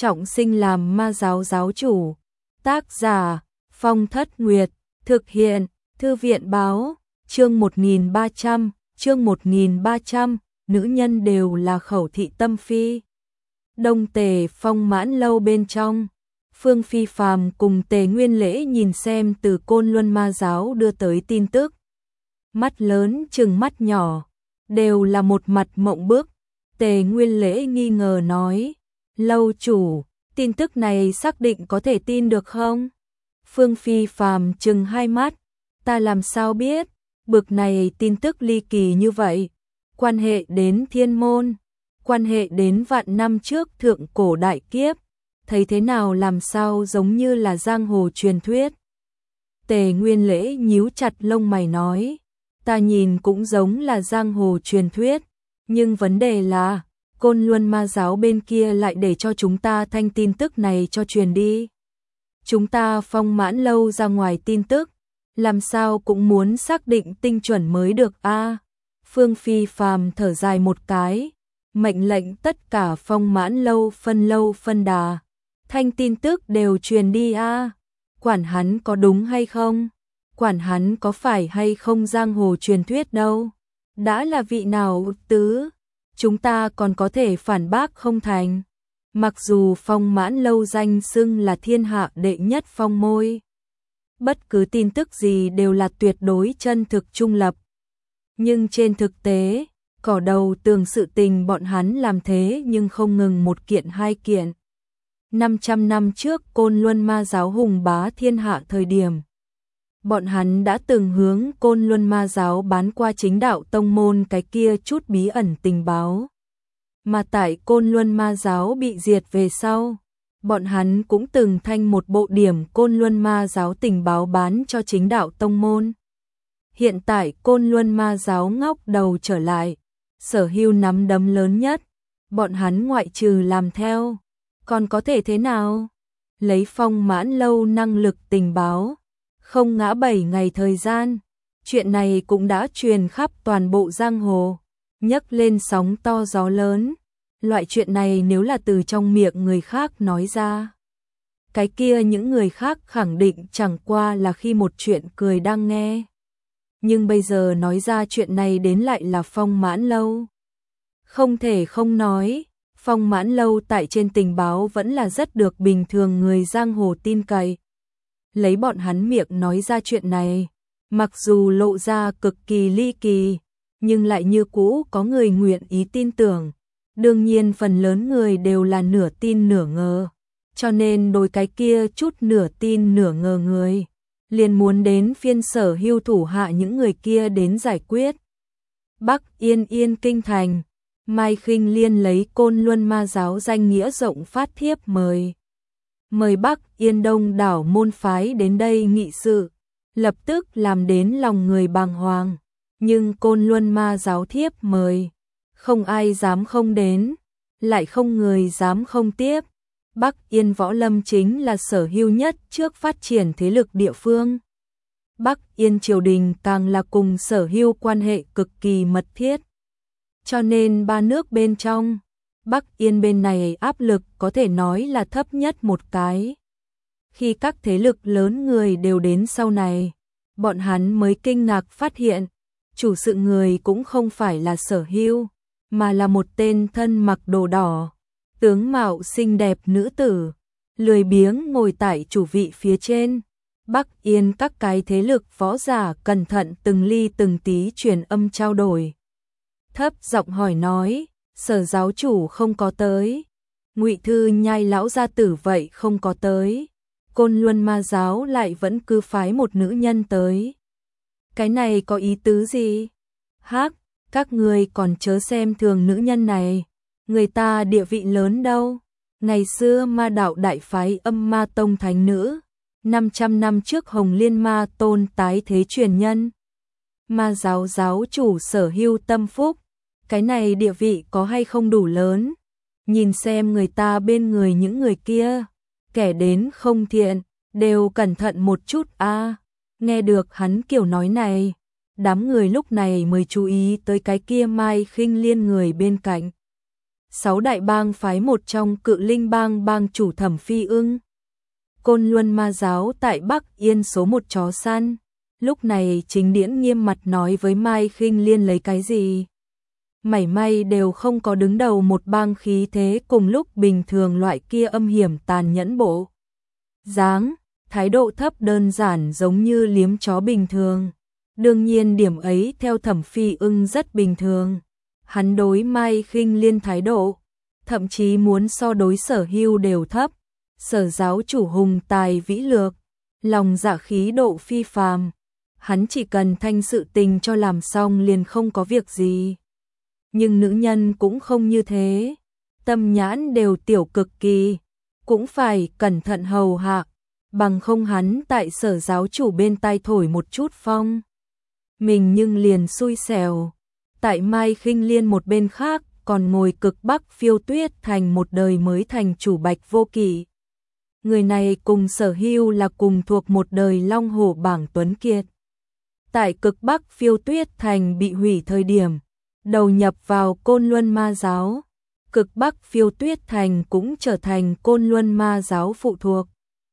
trọng sinh làm ma giáo giáo chủ. Tác giả Phong Thất Nguyệt. Thực hiện Thư viện báo. Chương 1300. Nữ nhân đều là khẩu thị tâm phi. Đông Tề Phong Mãn Lâu bên trong, Phương Phi Phàm cùng Tề Nguyên Lễ nhìn xem từ Côn Luân Ma giáo đưa tới tin tức. Mắt lớn chừng mắt nhỏ, đều là một mặt mộng bức. Tề Nguyên Lễ nghi ngờ nói, lâu chủ, tin tức này xác định có thể tin được không? Phương Phi Phàm chừng hai mắt, ta làm sao biết, bực này tin tức ly kỳ như vậy, quan hệ đến thiên môn, quan hệ đến vạn năm trước thượng cổ đại kiếp, thấy thế nào làm sao giống như là giang hồ truyền thuyết. Tề Nguyên Lễ nhíu chặt lông mày nói, ta nhìn cũng giống là giang hồ truyền thuyết, nhưng vấn đề là, Côn Luân Ma giáo bên kia lại để cho chúng ta thanh tin tức này cho truyền đi. Chúng ta Phong Mãn Lâu ra ngoài tin tức, làm sao cũng muốn xác định tinh chuẩn mới được a. Phương Phi Phàm thở dài một cái, mệnh lệnh tất cả Phong Mãn Lâu phân đà, thanh tin tức đều truyền đi a. Quản hắn có đúng hay không, quản hắn có phải hay không giang hồ truyền thuyết đâu. Đã là vị nào tứ, chúng ta còn có thể phản bác không thành. Mặc dù Phong Mãn Lâu danh xưng là thiên hạ đệ nhất phong môi, bất cứ tin tức gì đều là tuyệt đối chân thực trung lập. Nhưng trên thực tế, cỏ đầu tường sự tình bọn hắn làm thế nhưng không ngừng một kiện hai kiện. 500 năm trước Côn Luân Ma giáo hùng bá thiên hạ thời điểm, bọn hắn đã từng hướng Côn Luân Ma giáo bán qua chính đạo tông môn cái kia chút bí ẩn tình báo. Mà tại Côn Luân Ma giáo bị diệt về sau, bọn hắn cũng từng thanh một bộ điểm Côn Luân Ma giáo tình báo bán cho chính đạo tông môn. Hiện tại Côn Luân Ma giáo ngóc đầu trở lại, sở hữu nắm đấm lớn nhất, bọn hắn ngoại trừ làm theo, còn có thể thế nào? Lấy Phong Mãn Lâu năng lực tình báo, không ngã 7 ngày thời gian, chuyện này cũng đã truyền khắp toàn bộ giang hồ, nhấc lên sóng to gió lớn. Loại chuyện này nếu là từ trong miệng người khác nói ra, cái kia những người khác khẳng định chẳng qua là khi một chuyện cười đang nghe. Nhưng bây giờ nói ra chuyện này đến lại là Phong Mãn Lâu. Không thể không nói, Phong Mãn Lâu tại trên tình báo vẫn là rất được bình thường người giang hồ tin cậy. Lấy bọn hắn miệng nói ra chuyện này, mặc dù lộ ra cực kỳ ly kỳ, nhưng lại như cũ có người nguyện ý tin tưởng. Đương nhiên phần lớn người đều là nửa tin nửa ngờ, cho nên đối cái kia chút nửa tin nửa ngờ người, liền muốn đến phiên sở hữu thủ hạ những người kia đến giải quyết. Bắc Yên Kinh thành, Mai Khinh Liên lấy Côn Luân Ma giáo danh nghĩa rộng phát thiếp mời Bắc Yên Đông đảo môn phái đến đây nghị sự, lập tức làm đến lòng người bàng hoàng, nhưng Côn Luân Ma giáo thiếp mời, không ai dám không đến, lại không người dám không tiếp. Bắc Yên Võ Lâm chính là sở hữu nhất trước phát triển thế lực địa phương. Bắc Yên triều đình càng là cùng sở hữu quan hệ cực kỳ mật thiết. Cho nên ba nước bên trong, Bắc Yên bên này áp lực có thể nói là thấp nhất một cái. Khi các thế lực lớn người đều đến sau này, bọn hắn mới kinh ngạc phát hiện, chủ sự người cũng không phải là sở hữu, mà là một tên thân mặc đồ đỏ, tướng mạo xinh đẹp nữ tử, lười biếng ngồi tại chủ vị phía trên. Bắc Yên các cái thế lực võ giả cẩn thận từng ly từng tí truyền âm trao đổi. Thấp giọng hỏi nói, Sở giáo chủ không có tới, Ngụy Thư Nhai lão gia tử vậy không có tới, Côn Luân Ma giáo lại vẫn cứ phái một nữ nhân tới. Cái này có ý tứ gì? Hắc, các người còn chớ xem thường nữ nhân này, người ta địa vị lớn đâu. Ngày xưa Ma đạo đại phái Âm Ma tông thánh nữ, 500 năm trước Hồng Liên Ma tôn tái thế truyền nhân. Ma giáo giáo chủ sở hữu tâm phúc, cái này địa vị có hay không đủ lớn? Nhìn xem người ta bên người những người kia, kẻ đến không thiện, đều cẩn thận một chút a. Nghe được hắn kiểu nói này, đám người lúc này mới chú ý tới cái kia Mai Khinh Liên người bên cạnh. 6 đại bang phái một trong Cự Linh bang bang chủ Thẩm Phi Ưng. Côn Luân Ma giáo tại Bắc Yên số một chó săn. Lúc này Chính Điễn nghiêm mặt nói với Mai Khinh Liên lấy cái gì? Mảy may đều không có đứng đầu một bang khí thế cùng lúc bình thường loại kia âm hiểm tàn nhẫn bộ dáng, thái độ thấp đơn giản giống như liếm chó bình thường. Đương nhiên điểm ấy theo Thẩm Phi Ưng rất bình thường. Hắn đối Mai Khinh Liên thái độ, thậm chí muốn so đối Sở Hưu đều thấp. Sở giáo chủ hùng tài vĩ lược, lòng dạ khí độ phi phàm. Hắn chỉ cần thanh sự tình cho làm xong liền không có việc gì. Nhưng nữ nhân cũng không như thế, tâm nhãn đều tiểu cực kỳ, cũng phải cẩn thận hầu hạ, bằng không hắn tại Sở giáo chủ bên tai thổi một chút phong. Mình nhưng liền xui xẻo. Tại Mai Khinh Liên một bên khác còn ngồi Cực Bắc Phiêu Tuyết Thành một đời mới thành chủ Bạch Vô Kỵ. Người này cùng Sở Hưu là cùng thuộc một đời Long Hổ bảng tuấn kiệt. Tại Cực Bắc Phiêu Tuyết Thành bị hủy thời điểm, đầu nhập vào Côn Luân Ma giáo. Cực Bắc Phiêu Tuyết Thành cũng trở thành Côn Luân Ma giáo phụ thuộc.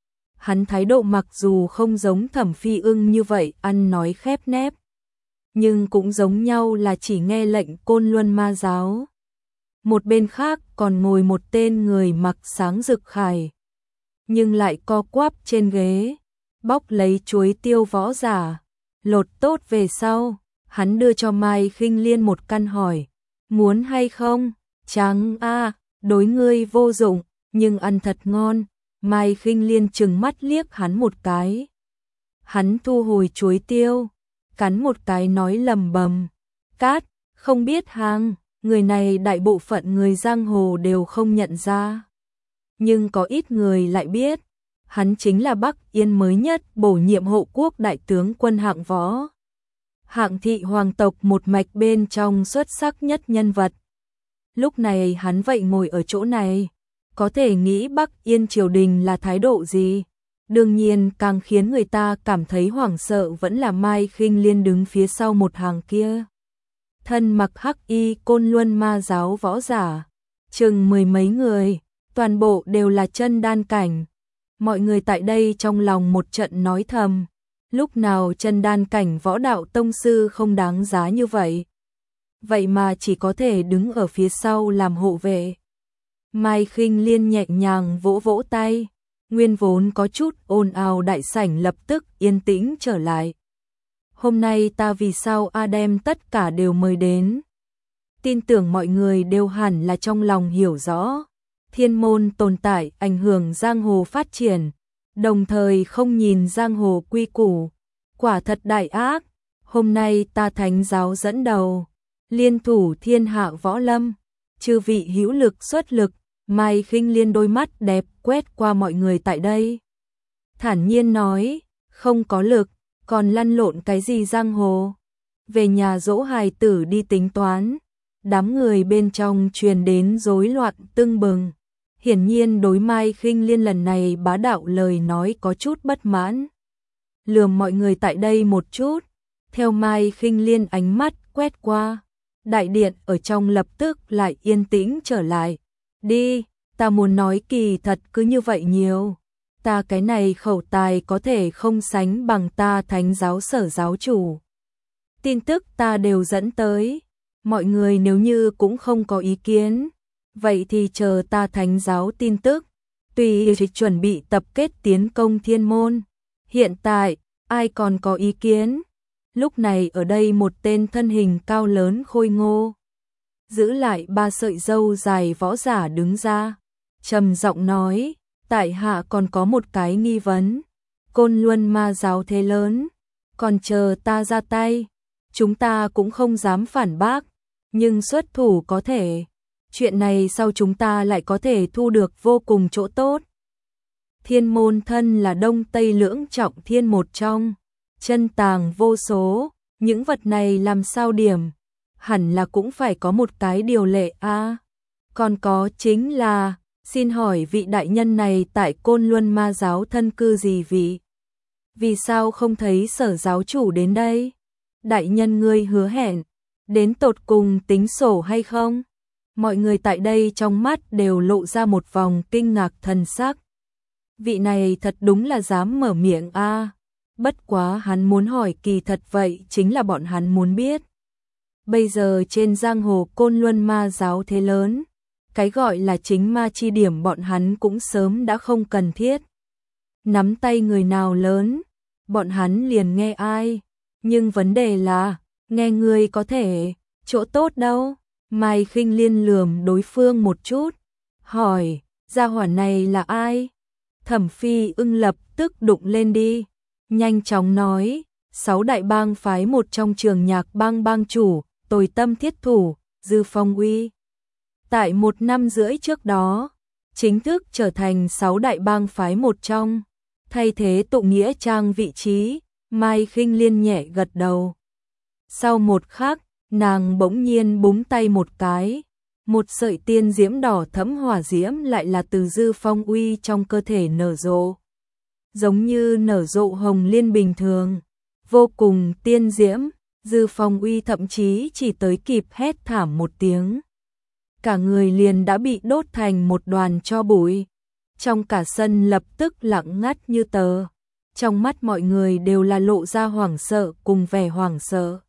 Hắn thái độ mặc dù không giống Thẩm Phi Ưng như vậy ăn nói khép nép, nhưng cũng giống nhau là chỉ nghe lệnh Côn Luân Ma giáo. Một bên khác còn ngồi một tên người mặc sáng rực khải, nhưng lại co quắp trên ghế, bóc lấy chuối tiêu võ giả, lột tốt về sau, hắn đưa cho Mai Khinh Liên một căn hỏi, muốn hay không? Trắng a, đối ngươi vô dụng, nhưng ăn thật ngon. Mai Khinh Liên trừng mắt liếc hắn một cái. Hắn thu hồi chuối tiêu, cắn một cái nói lầm bầm, cát, không biết hàng, người này đại bộ phận người giang hồ đều không nhận ra. Nhưng có ít người lại biết, hắn chính là Bắc Yên mới nhất bổ nhiệm hộ quốc đại tướng quân hạng võ. Hạng thị hoàng tộc một mạch bên trong xuất sắc nhất nhân vật. Lúc này hắn vậy ngồi ở chỗ này, có thể nghĩ Bắc Yên triều đình là thái độ gì. Đương nhiên càng khiến người ta cảm thấy hoảng sợ vẫn là Mai Khinh Liên đứng phía sau một hàng kia. Thân mặc hắc y Côn Luân Ma giáo võ giả, chừng mười mấy người, toàn bộ đều là chân đan cảnh. Mọi người tại đây trong lòng một trận nói thầm, lúc nào chân đan cảnh võ đạo tông sư không đáng giá như vậy. Vậy mà chỉ có thể đứng ở phía sau làm hộ vệ. Mai Khinh Liên nhẹ nhàng vỗ vỗ tay, nguyên vốn có chút ồn ào đại sảnh lập tức yên tĩnh trở lại. Hôm nay ta vì sao đem tất cả đều mời đến. Tin tưởng mọi người đều hẳn là trong lòng hiểu rõ. Thiên môn tồn tại ảnh hưởng giang hồ phát triển, đồng thời không nhìn giang hồ quy củ, quả thật đại ác. Hôm nay ta thánh giáo dẫn đầu, liên thủ thiên hạ võ lâm, chư vị hữu lực xuất lực. Mai Khinh Liên đôi mắt đẹp quét qua mọi người tại đây, thản nhiên nói, không có lực, còn lăn lộn cái gì giang hồ, về nhà dỗ hài tử đi tính toán. Đám người bên trong truyền đến rối loạn tưng bừng, hiển nhiên đối Mai Khinh Liên lần này bá đạo lời nói có chút bất mãn. Lườm mọi người tại đây một chút, theo Mai Khinh Liên ánh mắt quét qua, đại điện ở trong lập tức lại yên tĩnh trở lại. Đi, ta muốn nói kỳ thật cứ như vậy nhiều. Ta cái này khẩu tài có thể không sánh bằng ta thánh giáo Sở giáo chủ. Tin tức ta đều dẫn tới. Mọi người nếu như cũng không có ý kiến, vậy thì chờ ta thánh giáo tin tức. Tùy chuẩn bị tập kết tiến công thiên môn. Hiện tại, ai còn có ý kiến? Lúc này ở đây một tên thân hình cao lớn khôi ngô, giữ lại ba sợi râu dài võ giả đứng ra, trầm giọng nói, tại hạ còn có một cái nghi vấn. Côn Luân Ma giáo thế lớn, còn chờ ta ra tay, chúng ta cũng không dám phản bác, nhưng xuất thủ có thể. Chuyện này sau chúng ta lại có thể thu được vô cùng chỗ tốt. Thiên môn thân là Đông Tây lưỡng trọng thiên một trong, chân tàng vô số, những vật này làm sao điểm, hẳn là cũng phải có một cái điều lệ a. Còn có chính là, xin hỏi vị đại nhân này tại Côn Luân Ma giáo thân cư gì vị? Vì sao không thấy Sở giáo chủ đến đây? Đại nhân ngươi hứa hẹn, đến tột cùng tính sổ hay không? Mọi người tại đây trong mắt đều lộ ra một vòng kinh ngạc thần sắc. Vị này thật đúng là dám mở miệng a. Bất quá hắn muốn hỏi kỳ thật vậy chính là bọn hắn muốn biết. Bây giờ trên giang hồ Côn Luân ma giáo thế lớn, cái gọi là chính ma chi điểm bọn hắn cũng sớm đã không cần thiết. Nắm tay người nào lớn, bọn hắn liền nghe ai. Nhưng vấn đề là, nghe người có thể, chỗ tốt đâu. Mai Khinh Liên lườm đối phương một chút, hỏi, gia hỏa này là ai? Thẩm Phi Ưng lập tức đụng lên đi, nhanh chóng nói, 6 đại bang phái một trong Trường Nhạc bang bang chủ, Tồi Tâm thiết thủ, Dư Phong Uy. Tại 1 năm rưỡi trước đó, chính thức trở thành 6 đại bang phái một trong, thay thế Tụng Nghĩa Trang vị trí. Mai Khinh Liên nhẹ gật đầu. Sau một khắc, nàng bỗng nhiên búng tay một cái, một sợi tiên diễm đỏ thẫm hỏa diễm lại là từ Dư Phong Uy trong cơ thể nở rộ. Giống như nở rộ hồng liên bình thường, vô cùng tiên diễm, Dư Phong Uy thậm chí chỉ tới kịp hét thảm một tiếng. Cả người liền đã bị đốt thành một đoàn tro bụi. Trong cả sân lập tức lặng ngắt như tờ. Trong mắt mọi người đều là lộ ra hoảng sợ cùng vẻ hoảng sợ.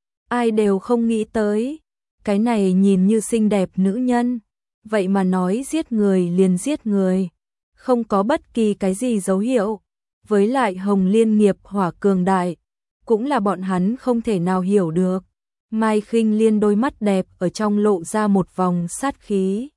Ai đều không nghĩ tới, cái này nhìn như xinh đẹp nữ nhân, vậy mà nói giết người liền giết người, không có bất kỳ cái gì dấu hiệu. Với lại hồng liên nghiệp hỏa cường đại, cũng là bọn hắn không thể nào hiểu được. Mai Khinh Liên đôi mắt đẹp ở trong lộ ra một vòng sát khí.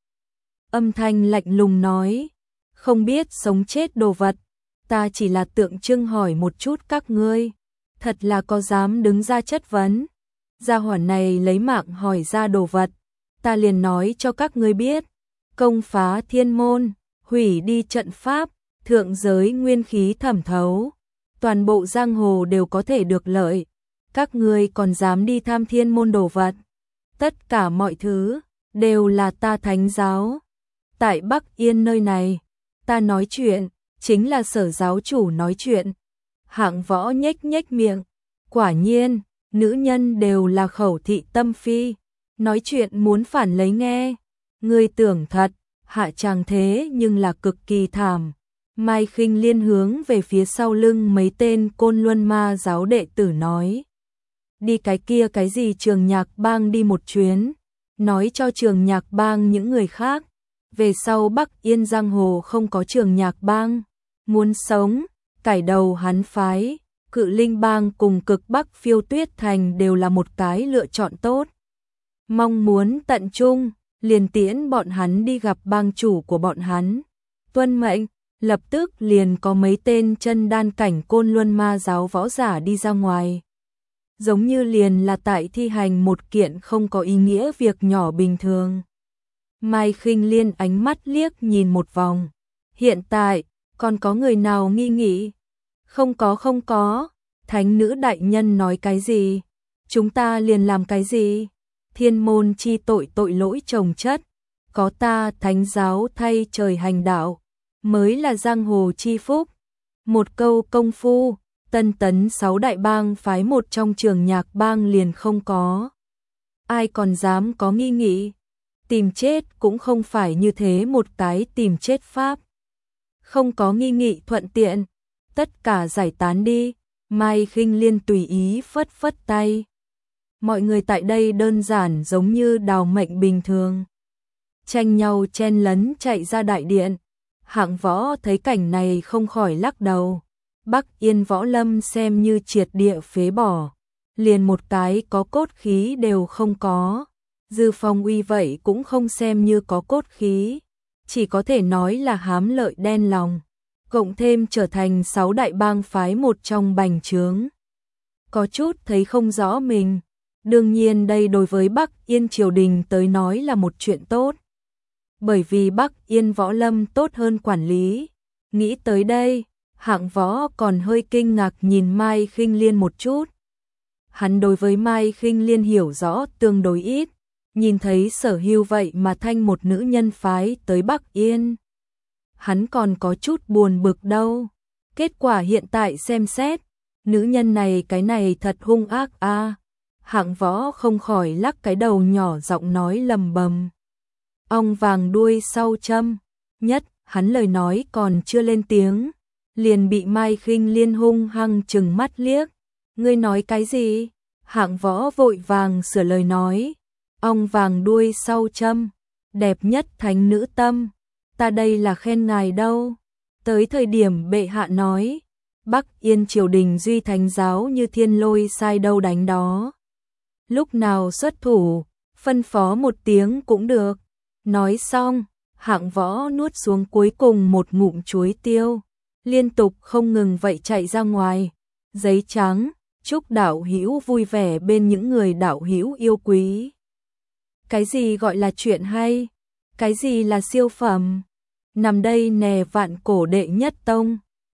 Âm thanh lạnh lùng nói, không biết sống chết đồ vật, ta chỉ là tượng trưng hỏi một chút các ngươi, thật là có dám đứng ra chất vấn. Gia hỏa này lấy mạng hỏi ra đồ vật, ta liền nói cho các ngươi biết, công phá thiên môn, hủy đi trận pháp, thượng giới nguyên khí thẩm thấu, toàn bộ giang hồ đều có thể được lợi. Các ngươi còn dám đi tham thiên môn đồ vật, tất cả mọi thứ đều là ta thánh giáo. Tại Bắc Yên nơi này, ta nói chuyện, chính là Sở giáo chủ nói chuyện. Hạng Võ nhếch nhếch miệng, quả nhiên, nữ nhân đều là khẩu thị tâm phi, nói chuyện muốn phản lấy nghe. Ngươi tưởng thật, hạ chàng thế nhưng là cực kỳ thảm. Mai Khinh Liên hướng về phía sau lưng mấy tên Côn Luân ma giáo đệ tử nói. Đi cái kia cái gì Trường Nhạc bang đi một chuyến, nói cho Trường Nhạc bang những người khác, về sau Bắc Yên giang hồ không có Trường Nhạc bang, muốn sống, cải đầu hắn phái, Cự Linh bang cùng Cực Bắc Phiêu Tuyết thành đều là một cái lựa chọn tốt. Mong muốn tận trung, liền tiễn bọn hắn đi gặp bang chủ của bọn hắn. Tuân mệnh, lập tức liền có mấy tên chân đan cảnh Côn Luân ma giáo võ giả đi ra ngoài. Giống như liền là tại thi hành một kiện không có ý nghĩa việc nhỏ bình thường. Mai Khinh Liên ánh mắt liếc nhìn một vòng. Hiện tại, còn có người nào nghi nghĩ? Không có. Thánh nữ đại nhân nói cái gì? Chúng ta liền làm cái gì? Thiên môn chi tội tội lỗi chồng chất. Có ta thánh giáo thay trời hành đạo, mới là giang hồ chi phúc. Một câu công phu, Tân tấn 6 đại bang phái một trong Trường Nhạc bang liền không có. Ai còn dám có nghi nghị? Tìm chết cũng không phải như thế một cái tìm chết pháp. Không có nghi nghị thuận tiện, tất cả giải tán đi. Mai Khinh Liên tùy ý phất phất tay. Mọi người tại đây đơn giản giống như đào mệnh bình thường, tranh nhau chen lấn chạy ra đại điện. Hạng Võ thấy cảnh này không khỏi lắc đầu. Bắc Yên võ lâm xem như triệt địa phế bỏ, liền một cái có cốt khí đều không có. Dư Phong Uy vậy cũng không xem như có cốt khí, chỉ có thể nói là hám lợi đen lòng, cộng thêm trở thành 6 đại bang phái một trong bành trướng. Có chút thấy không rõ mình, đương nhiên đây đối với Bắc Yên triều đình tới nói là một chuyện tốt. Bởi vì Bắc Yên võ lâm tốt hơn quản lý. Nghĩ tới đây, Hạng Võ còn hơi kinh ngạc nhìn Mai Khinh Liên một chút. Hắn đối với Mai Khinh Liên hiểu rõ tương đối ít, nhìn thấy Sở Hưu vậy mà thanh một nữ nhân phái tới Bắc Yên. Hắn còn có chút buồn bực đâu. Kết quả hiện tại xem xét, nữ nhân này cái này thật hung ác a. Hạng Võ không khỏi lắc cái đầu nhỏ giọng nói lầm bầm. ong vàng đuôi sau châm. Nhất, hắn lời nói còn chưa lên tiếng, liền bị Mai Khinh Liên hung hăng trừng mắt liếc. Ngươi nói cái gì? Hạng Võ vội vàng sửa lời nói. Ong vàng đuôi sau châm, đẹp nhất thánh nữ tâm. Ta đây là khen ngài đâu. Tới thời điểm bệ hạ nói, Bắc Yên triều đình duy thánh giáo như thiên lôi sai đâu đánh đó. Lúc nào xuất thủ, phân phó một tiếng cũng được. Nói xong, Hạng Võ nuốt xuống cuối cùng một ngụm chuối tiêu, liên tục không ngừng vậy chạy ra ngoài. Giấy trắng, chúc đạo hữu vui vẻ bên những người đạo hữu yêu quý. Cái gì gọi là chuyện hay? Cái gì là siêu phẩm? Nằm đây nè vạn cổ đệ nhất tông.